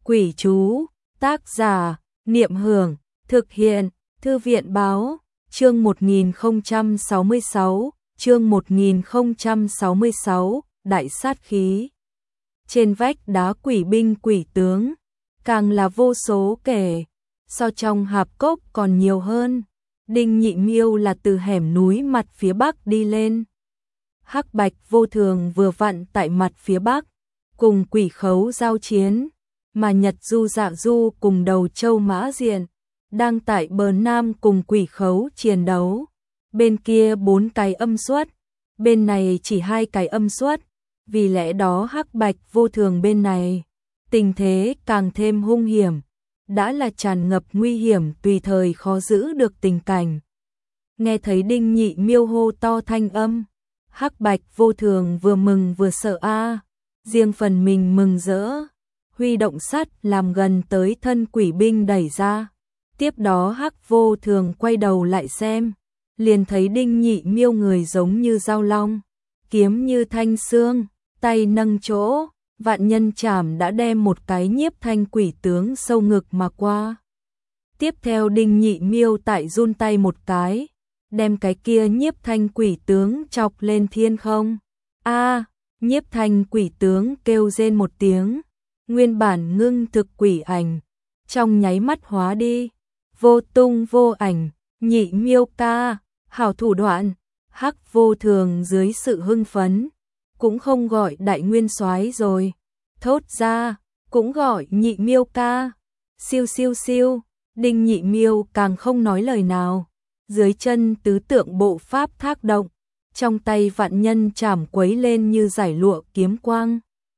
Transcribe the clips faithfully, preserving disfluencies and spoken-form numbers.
Quỷ chú, tác giả, Niệm Hưởng, thực hiện, Thư viện Báo, chương một nghìn không trăm sáu mươi sáu, chương một nghìn không trăm sáu mươi sáu, Đại sát khí. Trên vách đá quỷ binh quỷ tướng, càng là vô số kể, so trong hạp cốc còn nhiều hơn. Đinh Nhị Miêu là từ hẻm núi mặt phía bắc đi lên. Hắc Bạch Vô Thường vừa vặn tại mặt phía bắc, cùng Quỷ Khấu giao chiến, mà Nhật Du Dạ Du cùng Đầu Châu Mã Diện đang tại bờ nam cùng Quỷ Khấu chiến đấu. Bên kia bốn cái âm xuất, bên này chỉ hai cái âm xuất, vì lẽ đó Hắc Bạch Vô Thường bên này tình thế càng thêm hung hiểm, đã là tràn ngập nguy hiểm, tùy thời khó giữ được tình cảnh. Nghe thấy Đinh Nhị Miêu hô to thanh âm, Hắc Bạch Vô Thường vừa mừng vừa sợ a, riêng phần mình mừng rỡ, huy động sắt làm gần tới thân quỷ binh đẩy ra. Tiếp đó Hắc Vô Thường quay đầu lại xem, liền thấy Đinh Nhị Miêu người giống như dao long, kiếm như thanh xương, tay nâng chỗ, vạn nhân chảm đã đem một cái nhiếp thanh quỷ tướng sâu ngực mà qua. Tiếp theo Đinh Nhị Miêu tại run tay một cái, đem cái kia nhiếp thanh quỷ tướng chọc lên thiên không. A, nhiếp thanh quỷ tướng kêu rên một tiếng, nguyên bản ngưng thực quỷ ảnh, trong nháy mắt hóa đi, vô tung vô ảnh. Nhị Miêu ca, hảo thủ đoạn. Hắc Vô Thường dưới sự hưng phấn, cũng không gọi Đại Nguyên Soái rồi, thốt ra, cũng gọi Nhị Miêu ca. Siêu siêu siêu, Đinh Nhị Miêu càng không nói lời nào, dưới chân tứ tượng bộ pháp thác động, trong tay vạn nhân chảm quấy lên như giải lụa kiếm quang.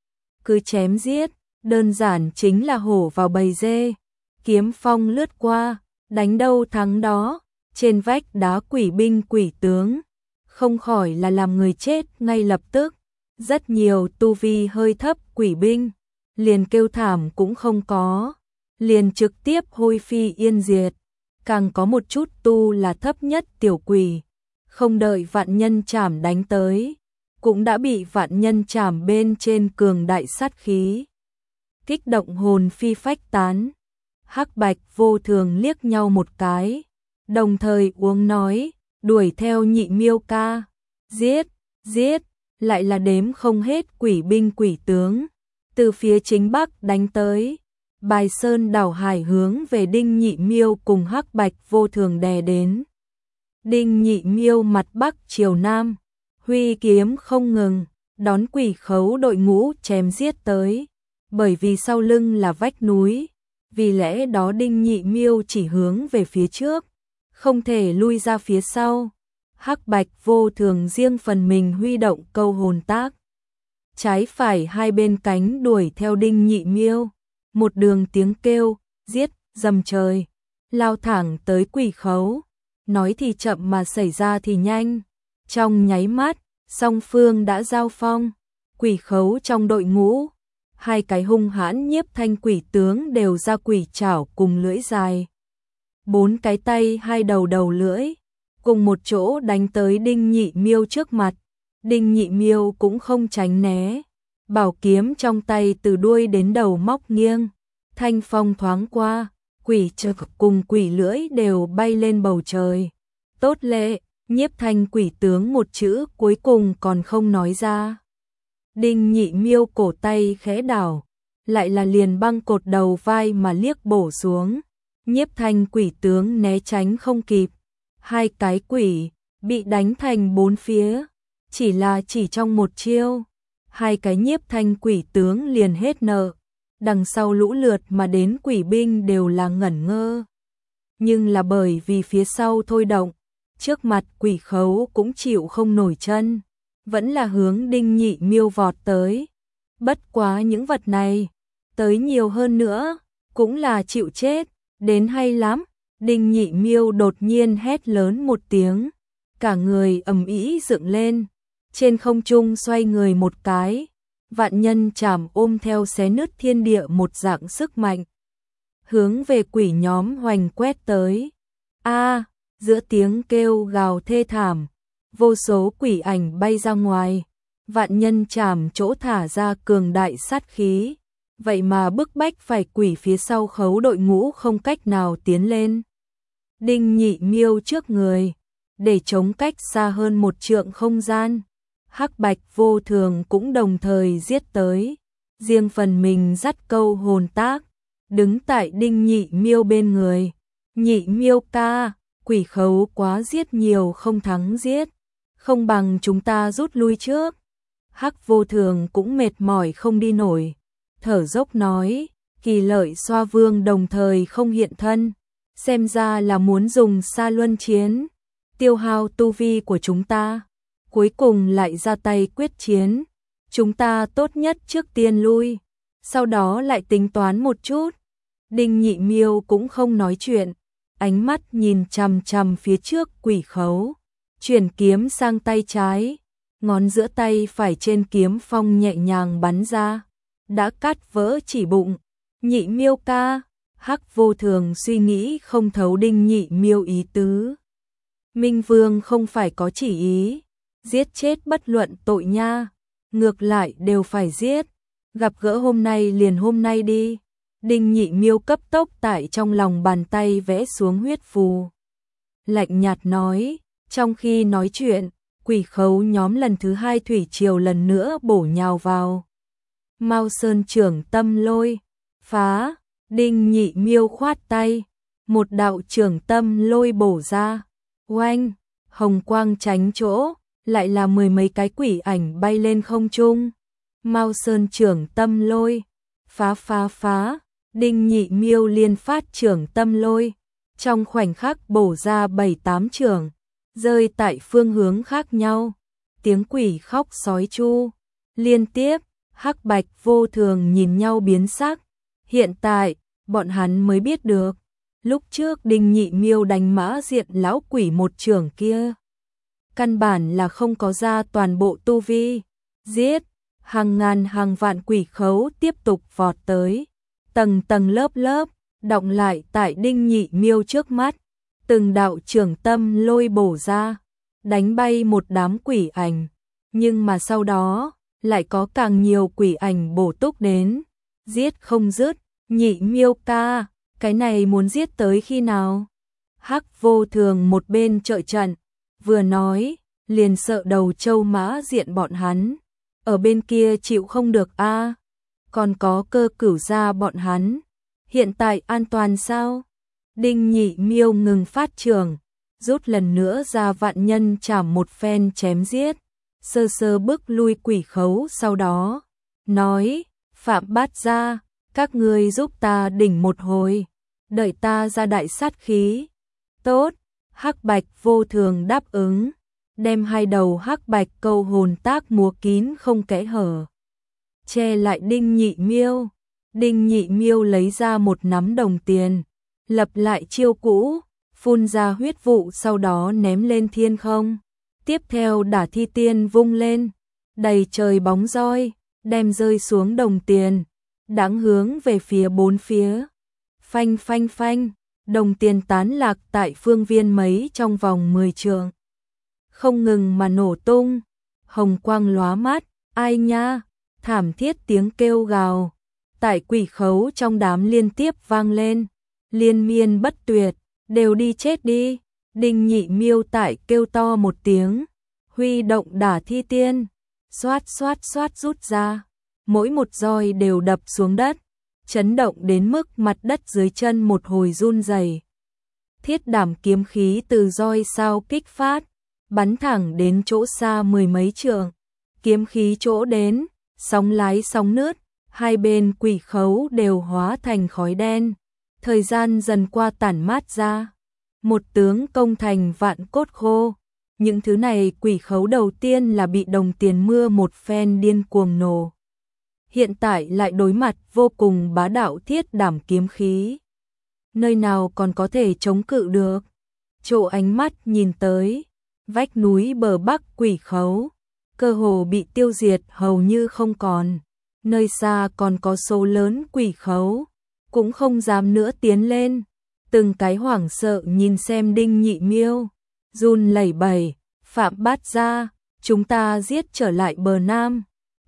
Cứ chém giết, đơn giản chính là hổ vào bầy dê, kiếm phong lướt qua, đánh đâu thắng đó. Trên vách đá quỷ binh quỷ tướng, không khỏi là làm người chết ngay lập tức. Rất nhiều tu vi hơi thấp quỷ binh, liền kêu thảm cũng không có, liền trực tiếp hôi phi yên diệt. Càng có một chút tu là thấp nhất tiểu quỷ, không đợi vạn nhân chảm đánh tới, cũng đã bị vạn nhân chảm bên trên cường đại sát khí kích động hồn phi phách tán. Hắc Bạch Vô Thường liếc nhau một cái, đồng thời uống nói, đuổi theo Nhị Miêu ca, giết, giết, lại là đếm không hết quỷ binh quỷ tướng, từ phía chính bắc đánh tới, bài sơn đảo hải hướng về Đinh Nhị Miêu cùng Hắc Bạch Vô Thường đè đến. Đinh Nhị Miêu mặt bắc chiều nam, huy kiếm không ngừng, đón Quỷ Khấu đội ngũ chém giết tới, bởi vì sau lưng là vách núi, vì lẽ đó Đinh Nhị Miêu chỉ hướng về phía trước, không thể lui ra phía sau. Hắc Bạch Vô Thường riêng phần mình huy động câu hồn tác, trái phải hai bên cánh đuổi theo Đinh Nhị Miêu, một đường tiếng kêu, giết, dầm trời, lao thẳng tới Quỷ Khấu. Nói thì chậm mà xảy ra thì nhanh, trong nháy mắt, song phương đã giao phong. Quỷ Khấu trong đội ngũ, hai cái hung hãn nhiếp thanh quỷ tướng đều ra quỷ chảo cùng lưỡi dài, bốn cái tay hai đầu đầu lưỡi, cùng một chỗ đánh tới Đinh Nhị Miêu trước mặt. Đinh Nhị Miêu cũng không tránh né, bảo kiếm trong tay từ đuôi đến đầu móc nghiêng, thanh phong thoáng qua, quỷ trực cùng quỷ lưỡi đều bay lên bầu trời. Tốt lệ, nhiếp thanh quỷ tướng một chữ cuối cùng còn không nói ra. Đinh Nhị Miêu cổ tay khẽ đảo, lại là liền băng cột đầu vai mà liếc bổ xuống. Nhiếp thanh quỷ tướng né tránh không kịp, hai cái quỷ bị đánh thành bốn phía, chỉ là chỉ trong một chiêu, hai cái nhiếp thanh quỷ tướng liền hết nợ. Đằng sau lũ lượt mà đến quỷ binh đều là ngẩn ngơ, nhưng là bởi vì phía sau thôi động, trước mặt Quỷ Khấu cũng chịu không nổi chân, vẫn là hướng Đinh Nhị Miêu vọt tới. Bất quá những vật này tới nhiều hơn nữa cũng là chịu chết. Đến hay lắm, Đinh Nhị Miêu đột nhiên hét lớn một tiếng, cả người ầm ĩ dựng lên, trên không trung xoay người một cái, vạn nhân chảm ôm theo xé nứt thiên địa một dạng sức mạnh, hướng về quỷ nhóm hoành quét tới. A, giữa tiếng kêu gào thê thảm, vô số quỷ ảnh bay ra ngoài, vạn nhân chảm chỗ thả ra cường đại sát khí, vậy mà bức bách phải quỷ phía sau khấu đội ngũ không cách nào tiến lên. Đinh Nhị Miêu trước người, để chống cách xa hơn một trượng không gian. Hắc Bạch Vô Thường cũng đồng thời giết tới, riêng phần mình dắt câu hồn tác, đứng tại Đinh Nhị Miêu bên người. Nhị Miêu ca, quỷ khấu quá giết nhiều không thắng giết, không bằng chúng ta rút lui trước. Hắc Vô Thường cũng mệt mỏi không đi nổi, thở dốc nói, Kỳ Lợi Xoa Vương đồng thời không hiện thân, xem ra là muốn dùng Sa Luân chiến, tiêu hao tu vi của chúng ta, cuối cùng lại ra tay quyết chiến. Chúng ta tốt nhất trước tiên lui, sau đó lại tính toán một chút. Đinh Nhị Miêu cũng không nói chuyện, ánh mắt nhìn chằm chằm phía trước quỷ khấu, chuyển kiếm sang tay trái, ngón giữa tay phải trên kiếm phong nhẹ nhàng bắn ra, đã cắt vỡ chỉ bụng. Nhị Miêu ca, Hắc Vô Thường suy nghĩ không thấu Đinh Nhị Miêu ý tứ. Minh Vương không phải có chỉ ý giết chết bất luận tội nha, ngược lại đều phải giết, gặp gỡ hôm nay liền hôm nay đi. Đinh Nhị Miêu cấp tốc tại trong lòng bàn tay vẽ xuống huyết phù, lạnh nhạt nói. Trong khi nói chuyện, quỷ khấu nhóm lần thứ hai thủy triều lần nữa bổ nhào vào. Mao Sơn trưởng tâm lôi, phá, Đinh Nhị Miêu khoát tay, một đạo trưởng tâm lôi bổ ra, oanh, hồng quang tránh chỗ, lại là mười mấy cái quỷ ảnh bay lên không trung. Mao Sơn trưởng tâm lôi, phá phá phá, Đinh Nhị Miêu liên phát trưởng tâm lôi, trong khoảnh khắc bổ ra bảy tám trưởng, rơi tại phương hướng khác nhau. Tiếng quỷ khóc sói chu liên tiếp. Hắc Bạch Vô Thường nhìn nhau biến sắc, hiện tại bọn hắn mới biết được, lúc trước Đinh Nhị Miêu đánh Mã Diện lão quỷ một trưởng kia, căn bản là không có ra toàn bộ tu vi, giết, hàng ngàn hàng vạn quỷ khấu tiếp tục vọt tới, tầng tầng lớp lớp, đọng lại tại Đinh Nhị Miêu trước mắt, từng đạo trưởng tâm lôi bổ ra, đánh bay một đám quỷ ảnh, nhưng mà sau đó lại có càng nhiều quỷ ảnh bổ túc đến, giết không dứt. Nhị Miêu ca, cái này muốn giết tới khi nào? Hắc Vô Thường một bên trợ trận, vừa nói, liền sợ đầu châu Mã Diện bọn hắn, ở bên kia chịu không được a. À, còn có Cơ Cửu gia bọn hắn, hiện tại an toàn sao? Đinh Nhị Miêu ngừng phát trường, rút lần nữa ra vạn nhân chảm một phen chém giết, sơ sơ bước lui quỷ khấu, sau đó nói, Phạm Bát gia, các ngươi giúp ta đỉnh một hồi, đợi ta ra đại sát khí. Tốt, Hắc Bạch Vô Thường đáp ứng, đem hai đầu hắc bạch câu hồn tác múa kín không kẽ hở, che lại Đinh Nhị Miêu. Đinh Nhị Miêu lấy ra một nắm đồng tiền, lập lại chiêu cũ, phun ra huyết vụ, sau đó ném lên thiên không. Tiếp theo Đả Thi Tiên vung lên, đầy trời bóng roi, đem rơi xuống đồng tiền, đáng hướng về phía bốn phía. Phanh phanh phanh, đồng tiền tán lạc tại phương viên mấy trong vòng mười trượng, không ngừng mà nổ tung, hồng quang lóa mắt, ai nha, thảm thiết tiếng kêu gào tại quỷ khấu trong đám liên tiếp vang lên, liên miên bất tuyệt, đều đi chết đi. Đinh Nhị Miêu tại kêu to một tiếng, huy động Đả Thi Tiên, xoát xoát xoát rút ra, mỗi một roi đều đập xuống đất, chấn động đến mức mặt đất dưới chân một hồi run rẩy. Thiết đảm kiếm khí từ roi sao kích phát, bắn thẳng đến chỗ xa mười mấy trượng, kiếm khí chỗ đến, sóng lái sóng nứt, hai bên quỷ khấu đều hóa thành khói đen, thời gian dần qua tản mát ra, một tướng công thành vạn cốt khô. Những thứ này quỷ khấu đầu tiên là bị đồng tiền mưa một phen điên cuồng nổ, hiện tại lại đối mặt vô cùng bá đạo thiết đảm kiếm khí, nơi nào còn có thể chống cự được. Chỗ ánh mắt nhìn tới, vách núi bờ bắc quỷ khấu, cơ hồ bị tiêu diệt hầu như không còn, nơi xa còn có số lớn quỷ khấu, cũng không dám nữa tiến lên, từng cái hoảng sợ nhìn xem Đinh Nhị Miêu, run lẩy bẩy, Phạm Bát gia, chúng ta giết trở lại bờ Nam,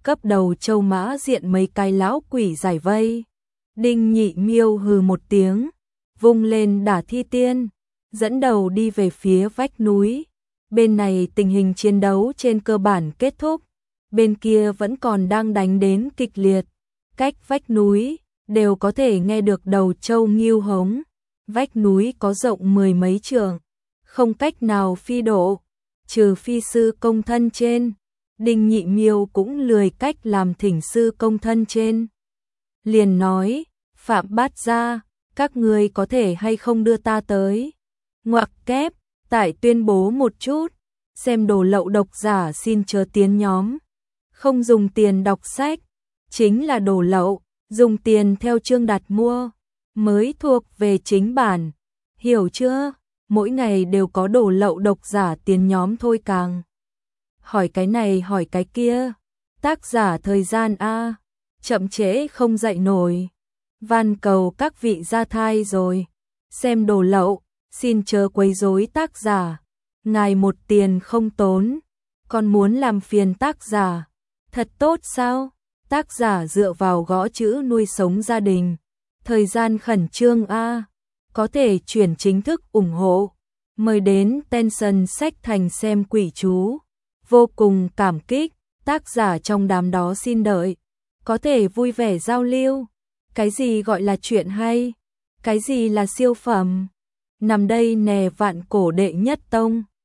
cấp đầu châu mã diện mấy cái lão quỷ giải vây. Đinh Nhị Miêu hừ một tiếng, vung lên đả thi tiên, dẫn đầu đi về phía vách núi. Bên này tình hình chiến đấu trên cơ bản kết thúc, bên kia vẫn còn đang đánh đến kịch liệt. Cách vách núi, đều có thể nghe được đầu châu nghiêu hống. Vách núi có rộng mười mấy trượng, không cách nào phi độ, trừ phi sư công thân trên. Đinh Nhị Miêu cũng lười cách làm thỉnh sư công thân trên. Liền nói, Phạm Bát Gia, các người có thể hay không đưa ta tới. Ngoặc kép, tại tuyên bố một chút, xem đồ lậu độc giả xin chớ tiến nhóm. Không dùng tiền đọc sách, chính là đồ lậu, dùng tiền theo chương đặt mua, mới thuộc về chính bản. Hiểu chưa? Mỗi ngày đều có đồ lậu độc giả tiến nhóm thôi càng. Hỏi cái này hỏi cái kia, tác giả thời gian a, chậm trễ không dậy nổi. Van cầu các vị gia thai rồi, xem đồ lậu, xin chớ quấy rối tác giả. Ngài một tiền không tốn, còn muốn làm phiền tác giả. Thật tốt sao? Tác giả dựa vào gõ chữ nuôi sống gia đình. Thời gian khẩn trương a, có thể chuyển chính thức ủng hộ. Mời đến Tension Sách Thành xem quỷ chú. Vô cùng cảm kích, tác giả trong đám đó xin đợi. Có thể vui vẻ giao lưu. Cái gì gọi là chuyện hay? Cái gì là siêu phẩm? Nằm đây nè vạn cổ đệ nhất tông.